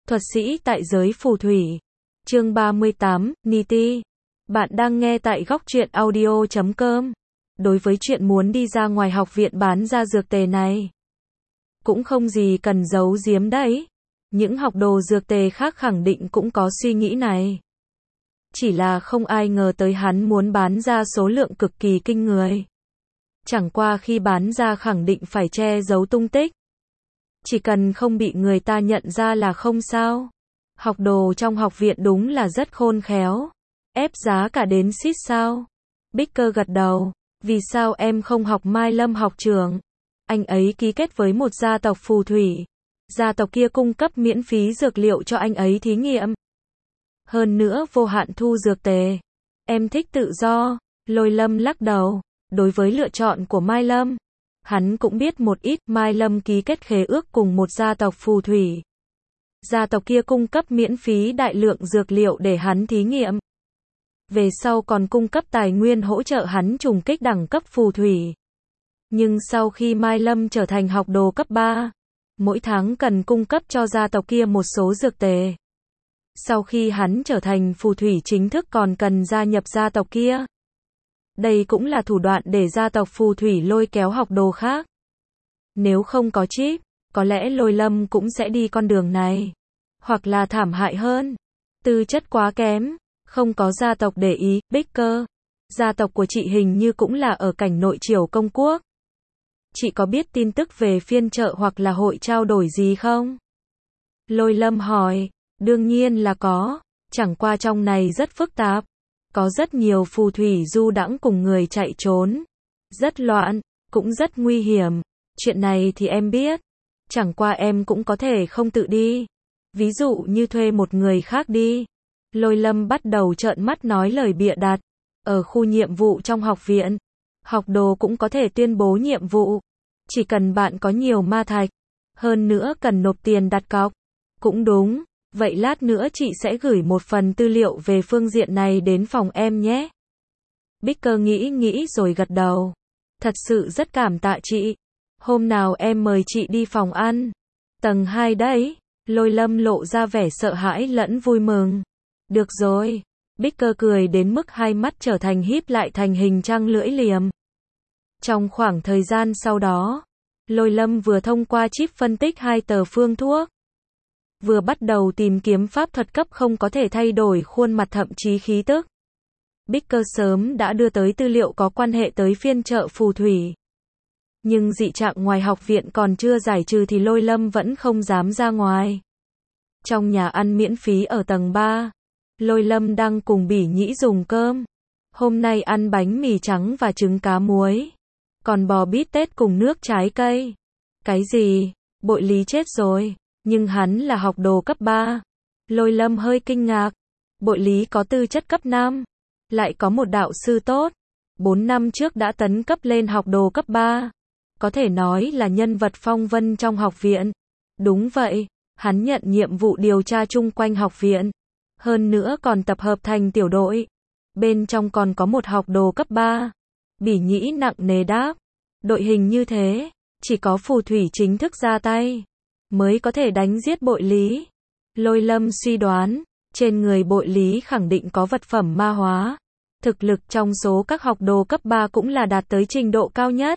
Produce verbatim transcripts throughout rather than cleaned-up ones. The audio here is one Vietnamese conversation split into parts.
Thuật sĩ tại giới phù thủy. Chương ba mươi tám, Niti. Bạn đang nghe tại góc truyện audio chấm com. Đối với chuyện muốn đi ra ngoài học viện bán ra dược tề này, cũng không gì cần giấu giếm đấy. Những học đồ dược tề khác khẳng định cũng có suy nghĩ này. Chỉ là không ai ngờ tới hắn muốn bán ra số lượng cực kỳ kinh người. Chẳng qua khi bán ra khẳng định phải che giấu tung tích. Chỉ cần không bị người ta nhận ra là không sao. Học đồ trong học viện đúng là rất khôn khéo. Ép giá cả đến xít sao. Bicker gật đầu. Vì sao em không học Mai Lâm học trường? Anh ấy ký kết với một gia tộc phù thủy. Gia tộc kia cung cấp miễn phí dược liệu cho anh ấy thí nghiệm. Hơn nữa vô hạn thu dược tề. Em thích tự do. Lôi Lâm lắc đầu. Đối với lựa chọn của Mai Lâm, hắn cũng biết một ít. Mai Lâm ký kết khế ước cùng một gia tộc phù thủy. Gia tộc kia cung cấp miễn phí đại lượng dược liệu để hắn thí nghiệm. Về sau còn cung cấp tài nguyên hỗ trợ hắn trùng kích đẳng cấp phù thủy. Nhưng sau khi Mai Lâm trở thành học đồ cấp ba, mỗi tháng cần cung cấp cho gia tộc kia một số dược tề. Sau khi hắn trở thành phù thủy chính thức còn cần gia nhập gia tộc kia. Đây cũng là thủ đoạn để gia tộc phù thủy lôi kéo học đồ khác. Nếu không có chip, có lẽ Lôi Lâm cũng sẽ đi con đường này. Hoặc là thảm hại hơn. Tư chất quá kém, không có gia tộc để ý. Bicker, gia tộc của chị hình như cũng là ở cảnh nội triều công quốc. Chị có biết tin tức về phiên chợ hoặc là hội trao đổi gì không? Lôi Lâm hỏi. Đương nhiên là có. Chẳng qua trong này rất phức tạp. Có rất nhiều phù thủy du đãng cùng người chạy trốn. Rất loạn, cũng rất nguy hiểm. Chuyện này thì em biết. Chẳng qua em cũng có thể không tự đi. Ví dụ như thuê một người khác đi. Lôi Lâm bắt đầu trợn mắt nói lời bịa đặt. Ở khu nhiệm vụ trong học viện, học đồ cũng có thể tuyên bố nhiệm vụ. Chỉ cần bạn có nhiều ma thạch. Hơn nữa cần nộp tiền đặt cọc. Cũng đúng. Vậy lát nữa chị sẽ gửi một phần tư liệu về phương diện này đến phòng em nhé. Bicker nghĩ nghĩ rồi gật đầu. Thật sự rất cảm tạ chị. Hôm nào em mời chị đi phòng ăn. Tầng hai đấy. Lôi Lâm lộ ra vẻ sợ hãi lẫn vui mừng. Được rồi. Bicker cười đến mức hai mắt trở thành híp lại thành hình trăng lưỡi liềm. Trong khoảng thời gian sau đó, Lôi Lâm vừa thông qua chip phân tích hai tờ phương thuốc. Vừa bắt đầu tìm kiếm pháp thuật cấp không có thể thay đổi khuôn mặt thậm chí khí tức. Bicker sớm đã đưa tới tư liệu có quan hệ tới phiên chợ phù thủy. Nhưng dị trạng ngoài học viện còn chưa giải trừ thì Lôi Lâm vẫn không dám ra ngoài. Trong nhà ăn miễn phí ở tầng ba, Lôi Lâm đang cùng Bỉ Nhĩ dùng cơm. Hôm nay ăn bánh mì trắng và trứng cá muối. Còn bò bít tết cùng nước trái cây. Cái gì? Bội Lý chết rồi. Nhưng hắn là học đồ cấp ba. Lôi Lâm hơi kinh ngạc. Bội Lý có tư chất cấp năm. Lại có một đạo sư tốt. bốn năm trước đã tấn cấp lên học đồ cấp ba. Có thể nói là nhân vật phong vân trong học viện. Đúng vậy, hắn nhận nhiệm vụ điều tra chung quanh học viện. Hơn nữa còn tập hợp thành tiểu đội. Bên trong còn có một học đồ cấp ba. Bỉ Nhĩ nặng nề đáp. Đội hình như thế, chỉ có phù thủy chính thức ra tay mới có thể đánh giết Bội Lý. Lôi Lâm suy đoán, trên người Bội Lý khẳng định có vật phẩm ma hóa. Thực lực trong số các học đồ cấp ba cũng là đạt tới trình độ cao nhất.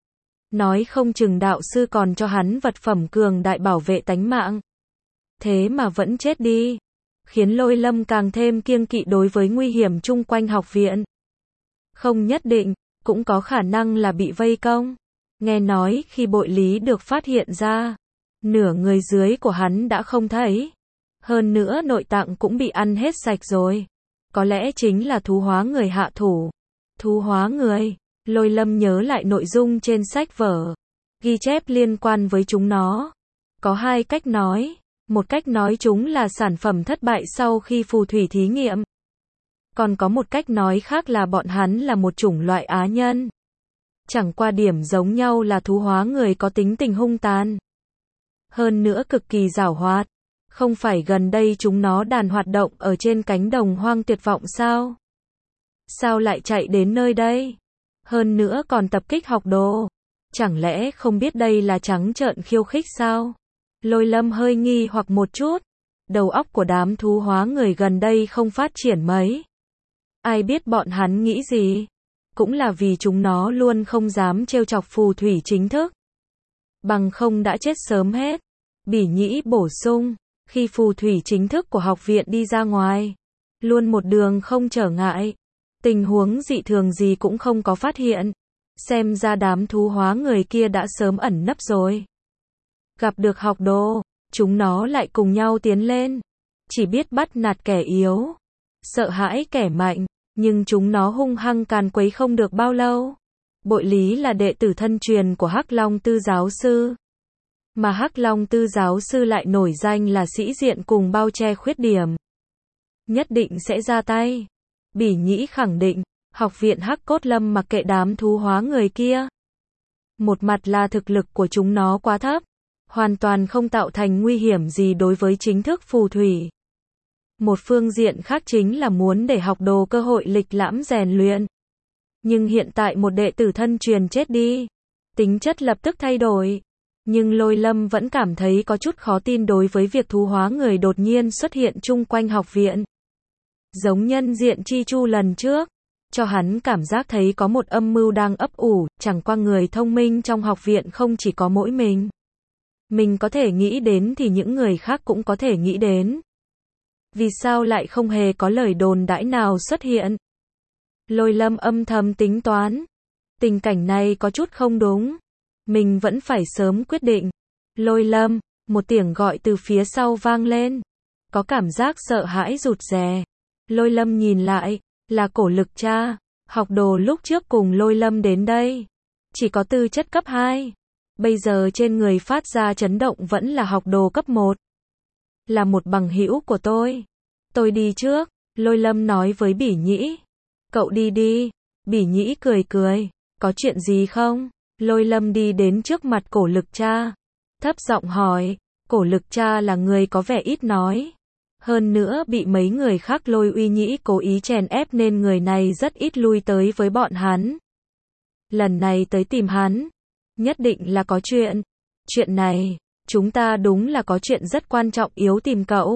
Nói không chừng đạo sư còn cho hắn vật phẩm cường đại bảo vệ tánh mạng. Thế mà vẫn chết đi. Khiến Lôi Lâm càng thêm kiêng kỵ đối với nguy hiểm chung quanh học viện. Không nhất định, cũng có khả năng là bị vây công. Nghe nói khi Bội Lý được phát hiện ra, nửa người dưới của hắn đã không thấy. Hơn nữa nội tạng cũng bị ăn hết sạch rồi. Có lẽ chính là thú hóa người hạ thủ. Thú hóa người. Lôi Lâm nhớ lại nội dung trên sách vở. Ghi chép liên quan với chúng nó. Có hai cách nói. Một cách nói chúng là sản phẩm thất bại sau khi phù thủy thí nghiệm. Còn có một cách nói khác là bọn hắn là một chủng loại á nhân. Chẳng qua điểm giống nhau là thú hóa người có tính tình hung tàn. Hơn nữa cực kỳ giảo hoạt. Không phải gần đây chúng nó đàn hoạt động ở trên cánh đồng hoang tuyệt vọng sao? Sao lại chạy đến nơi đây? Hơn nữa còn tập kích học đồ. Chẳng lẽ không biết đây là trắng trợn khiêu khích sao? Lôi Lâm hơi nghi hoặc một chút. Đầu óc của đám thú hóa người gần đây không phát triển mấy. Ai biết bọn hắn nghĩ gì? Cũng là vì chúng nó luôn không dám trêu chọc phù thủy chính thức. Bằng không đã chết sớm hết. Bỉ Nhĩ bổ sung, khi phù thủy chính thức của học viện đi ra ngoài, luôn một đường không trở ngại. Tình huống dị thường gì cũng không có phát hiện. Xem ra đám thú hóa người kia đã sớm ẩn nấp rồi. Gặp được học đồ, chúng nó lại cùng nhau tiến lên. Chỉ biết bắt nạt kẻ yếu, sợ hãi kẻ mạnh, nhưng chúng nó hung hăng càn quấy không được bao lâu. Bội Lý là đệ tử thân truyền của Hắc Long Tư giáo sư. Mà Hắc Long Tư giáo sư lại nổi danh là sĩ diện cùng bao che khuyết điểm. Nhất định sẽ ra tay. Bỉ Nhĩ khẳng định, học viện Hắc Cốt Lâm mặc kệ đám thú hóa người kia. Một mặt là thực lực của chúng nó quá thấp, hoàn toàn không tạo thành nguy hiểm gì đối với chính thức phù thủy. Một phương diện khác chính là muốn để học đồ cơ hội lịch lãm rèn luyện. Nhưng hiện tại một đệ tử thân truyền chết đi, tính chất lập tức thay đổi. Nhưng Lôi Lâm vẫn cảm thấy có chút khó tin đối với việc thú hóa người đột nhiên xuất hiện chung quanh học viện. Giống nhân diện Chi Chu lần trước, cho hắn cảm giác thấy có một âm mưu đang ấp ủ, chẳng qua người thông minh trong học viện không chỉ có mỗi mình. Mình có thể nghĩ đến thì những người khác cũng có thể nghĩ đến. Vì sao lại không hề có lời đồn đãi nào xuất hiện? Lôi Lâm âm thầm tính toán. Tình cảnh này có chút không đúng. Mình vẫn phải sớm quyết định. Lôi Lâm, một tiếng gọi từ phía sau vang lên. Có cảm giác sợ hãi rụt rè. Lôi Lâm nhìn lại, là Cổ Lực Cha. Học đồ lúc trước cùng Lôi Lâm đến đây. Chỉ có tư chất cấp hai. Bây giờ trên người phát ra chấn động vẫn là học đồ cấp một. Là một bằng hữu của tôi. Tôi đi trước, Lôi Lâm nói với Bỉ Nhĩ. Cậu đi đi. Bỉ Nhĩ cười cười. Có chuyện gì không? Lôi Lâm đi đến trước mặt Cổ Lực Cha. Thấp giọng hỏi. Cổ Lực Cha là người có vẻ ít nói. Hơn nữa bị mấy người khác Lôi Uy Nhĩ cố ý chèn ép nên người này rất ít lui tới với bọn hắn. Lần này tới tìm hắn, nhất định là có chuyện. Chuyện này, chúng ta đúng là có chuyện rất quan trọng yếu tìm cậu.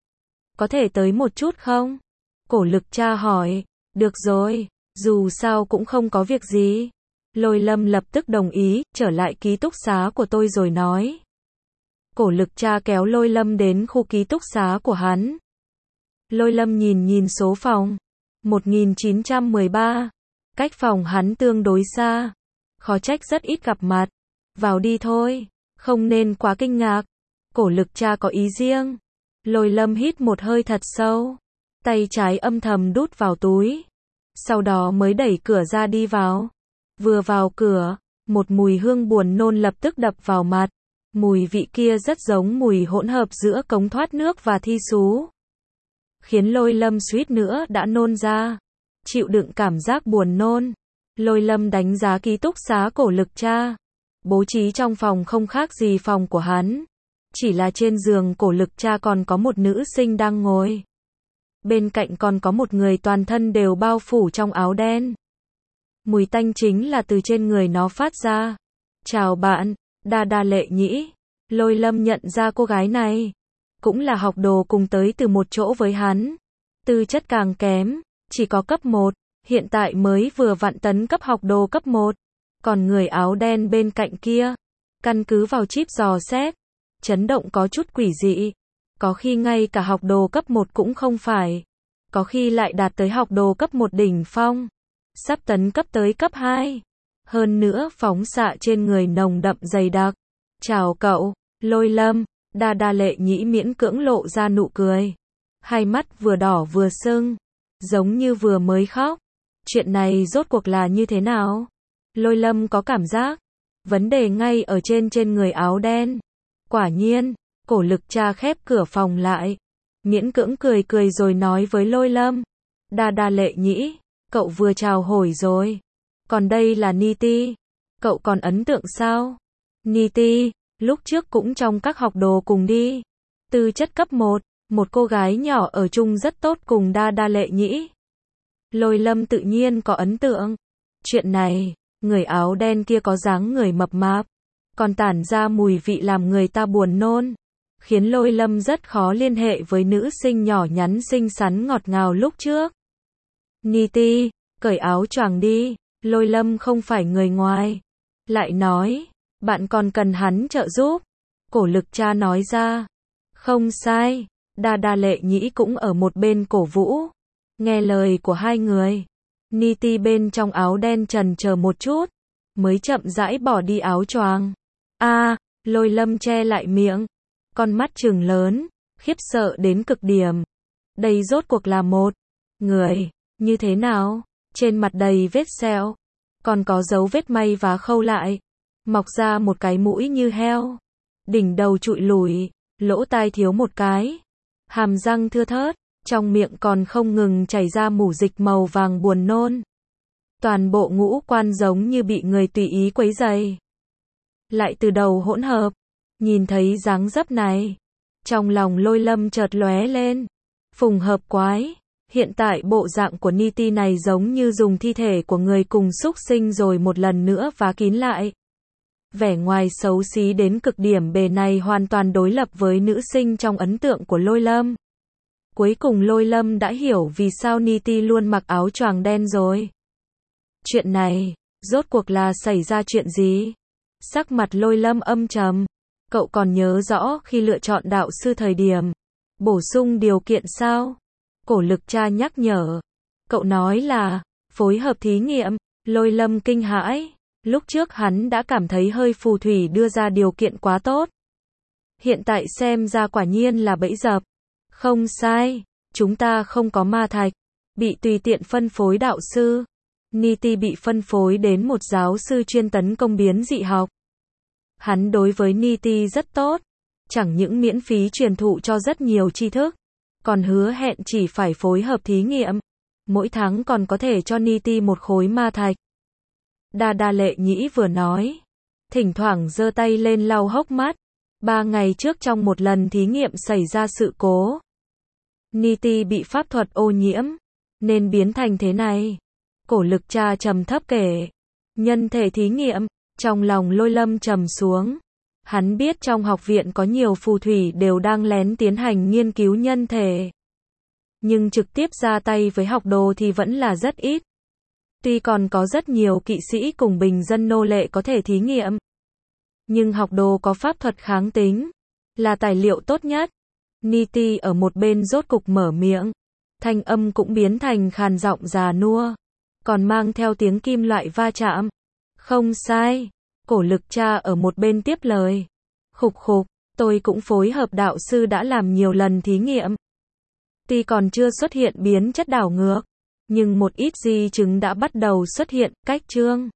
Có thể tới một chút không? Cổ Lực Cha hỏi. Được rồi, dù sao cũng không có việc gì. Lôi Lâm lập tức đồng ý, trở lại ký túc xá của tôi rồi nói. Cổ Lực Cha kéo Lôi Lâm đến khu ký túc xá của hắn. Lôi Lâm nhìn nhìn số phòng. một nghìn chín trăm mười ba. Cách phòng hắn tương đối xa. Khó trách rất ít gặp mặt. Vào đi thôi. Không nên quá kinh ngạc. Cổ Lực Cha có ý riêng. Lôi Lâm hít một hơi thật sâu. Tay trái âm thầm đút vào túi. Sau đó mới đẩy cửa ra đi vào. Vừa vào cửa, một mùi hương buồn nôn lập tức đập vào mặt. Mùi vị kia rất giống mùi hỗn hợp giữa cống thoát nước và thi sú. Khiến Lôi Lâm suýt nữa đã nôn ra. Chịu đựng cảm giác buồn nôn. Lôi Lâm đánh giá ký túc xá Cổ Lực Cha. Bố trí trong phòng không khác gì phòng của hắn. Chỉ là trên giường Cổ Lực Cha còn có một nữ sinh đang ngồi. Bên cạnh còn có một người toàn thân đều bao phủ trong áo đen. Mùi tanh chính là từ trên người nó phát ra. Chào bạn, Đa Đa Lệ Nhĩ. Lôi Lâm nhận ra cô gái này. Cũng là học đồ cùng tới từ một chỗ với hắn. Tư chất càng kém, chỉ có cấp một. Hiện tại mới vừa vặn tấn cấp học đồ cấp một. Còn người áo đen bên cạnh kia, căn cứ vào chip dò xét, chấn động có chút quỷ dị. Có khi ngay cả học đồ cấp một cũng không phải. Có khi lại đạt tới học đồ cấp một đỉnh phong. Sắp tấn cấp tới cấp hai. Hơn nữa phóng xạ trên người nồng đậm dày đặc. Chào cậu, Lôi Lâm. Đa Đa Lệ Nhĩ miễn cưỡng lộ ra nụ cười. Hai mắt vừa đỏ vừa sưng. Giống như vừa mới khóc. Chuyện này rốt cuộc là như thế nào? Lôi Lâm có cảm giác. Vấn đề ngay ở trên trên người áo đen. Quả nhiên, Cổ Lực Cha khép cửa phòng lại. Miễn cưỡng cười cười rồi nói với Lôi Lâm. Đa Đa Lệ Nhĩ, cậu vừa chào hỏi rồi. Còn đây là Niti. Cậu còn ấn tượng sao? Niti, lúc trước cũng trong các học đồ cùng đi. Tư chất cấp một, một cô gái nhỏ ở chung rất tốt cùng Đa Đa Lệ Nhĩ. Lôi Lâm tự nhiên có ấn tượng. Chuyện này, người áo đen kia có dáng người mập mạp, còn tản ra mùi vị làm người ta buồn nôn. khiến Lôi Lâm rất khó liên hệ với nữ sinh nhỏ nhắn xinh xắn ngọt ngào lúc trước. Niti, cởi áo choàng đi, Lôi Lâm không phải người ngoài. Lại nói, bạn còn cần hắn trợ giúp. Cổ Lực Cha nói ra. Không sai, Đa Đa Lệ Nhĩ cũng ở một bên cổ vũ. Nghe lời của hai người. Niti bên trong áo đen chần chờ một chút, mới chậm rãi bỏ đi áo choàng. A, à, Lôi Lâm che lại miệng, con mắt trừng lớn, khiếp sợ đến cực điểm. Đây rốt cuộc là một người như thế nào? Trên mặt đầy vết sẹo, còn có dấu vết may vá khâu lại, mọc ra một cái mũi như heo, đỉnh đầu trụi lủi, lỗ tai thiếu một cái, hàm răng thưa thớt, trong miệng còn không ngừng chảy ra mủ dịch màu vàng buồn nôn. Toàn bộ ngũ quan giống như bị người tùy ý quấy rầy. Lại từ đầu hỗn hợp. Nhìn thấy dáng dấp này, trong lòng Lôi Lâm chợt lóe lên. Phùng hợp quái. Hiện tại bộ dạng của Niti này giống như dùng thi thể của người cùng súc sinh rồi một lần nữa vá kín lại. Vẻ ngoài xấu xí đến cực điểm bề này hoàn toàn đối lập với nữ sinh trong ấn tượng của Lôi Lâm. Cuối cùng Lôi Lâm đã hiểu vì sao Niti luôn mặc áo choàng đen rồi. Chuyện này, rốt cuộc là xảy ra chuyện gì? Sắc mặt Lôi Lâm âm trầm. Cậu còn nhớ rõ khi lựa chọn đạo sư thời điểm bổ sung điều kiện sao? Cổ Lực Cha nhắc nhở. Cậu nói là phối hợp thí nghiệm. Lôi Lâm kinh hãi. Lúc trước hắn đã cảm thấy hơi phù thủy đưa ra điều kiện quá tốt. Hiện tại xem ra quả nhiên là bẫy dập. Không sai, chúng ta không có ma thạch, bị tùy tiện phân phối đạo sư. Niti bị phân phối đến một giáo sư chuyên tấn công biến dị học. Hắn đối với Niti rất tốt, chẳng những miễn phí truyền thụ cho rất nhiều tri thức, còn hứa hẹn chỉ phải phối hợp thí nghiệm, mỗi tháng còn có thể cho Niti một khối ma thạch. Đa Đa Lệ Nhĩ vừa nói, thỉnh thoảng giơ tay lên lau hốc mắt. Ba ngày trước trong một lần thí nghiệm xảy ra sự cố. Niti bị pháp thuật ô nhiễm, nên biến thành thế này. Cổ Lực Cha trầm thấp kể. Nhân thể thí nghiệm, trong lòng Lôi Lâm trầm xuống. Hắn biết trong học viện có nhiều phù thủy đều đang lén tiến hành nghiên cứu nhân thể. Nhưng trực tiếp ra tay với học đồ thì vẫn là rất ít. Tuy còn có rất nhiều kỵ sĩ cùng bình dân nô lệ có thể thí nghiệm. Nhưng học đồ có pháp thuật kháng tính, là tài liệu tốt nhất. Niti ở một bên rốt cục mở miệng. Thanh âm cũng biến thành khàn giọng già nua. Còn mang theo tiếng kim loại va chạm. Không sai. Cổ Lực Cha ở một bên tiếp lời. Khục khục, tôi cũng phối hợp đạo sư đã làm nhiều lần thí nghiệm. Tuy còn chưa xuất hiện biến chất đảo ngược, nhưng một ít di chứng đã bắt đầu xuất hiện, cách chương.